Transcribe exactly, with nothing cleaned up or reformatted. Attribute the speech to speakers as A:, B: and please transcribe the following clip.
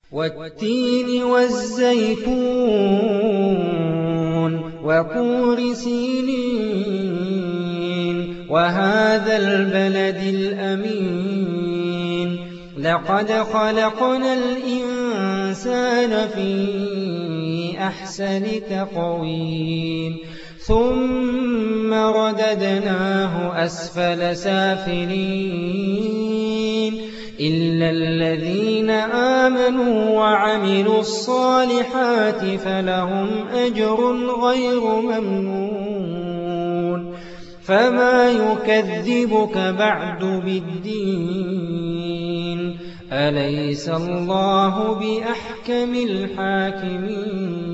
A: والتين والزيتون وطور سينين وهذا البلد الأمين لقد خلقنا الإنسان في أحسن تقويم ثم رددناه أسفل سافلين إلا الذين آمنوا وعملوا الصالحات فلهم أجر غير ممنون فما يكذبك بعد بالدين أليس الله بأحكم الحاكمين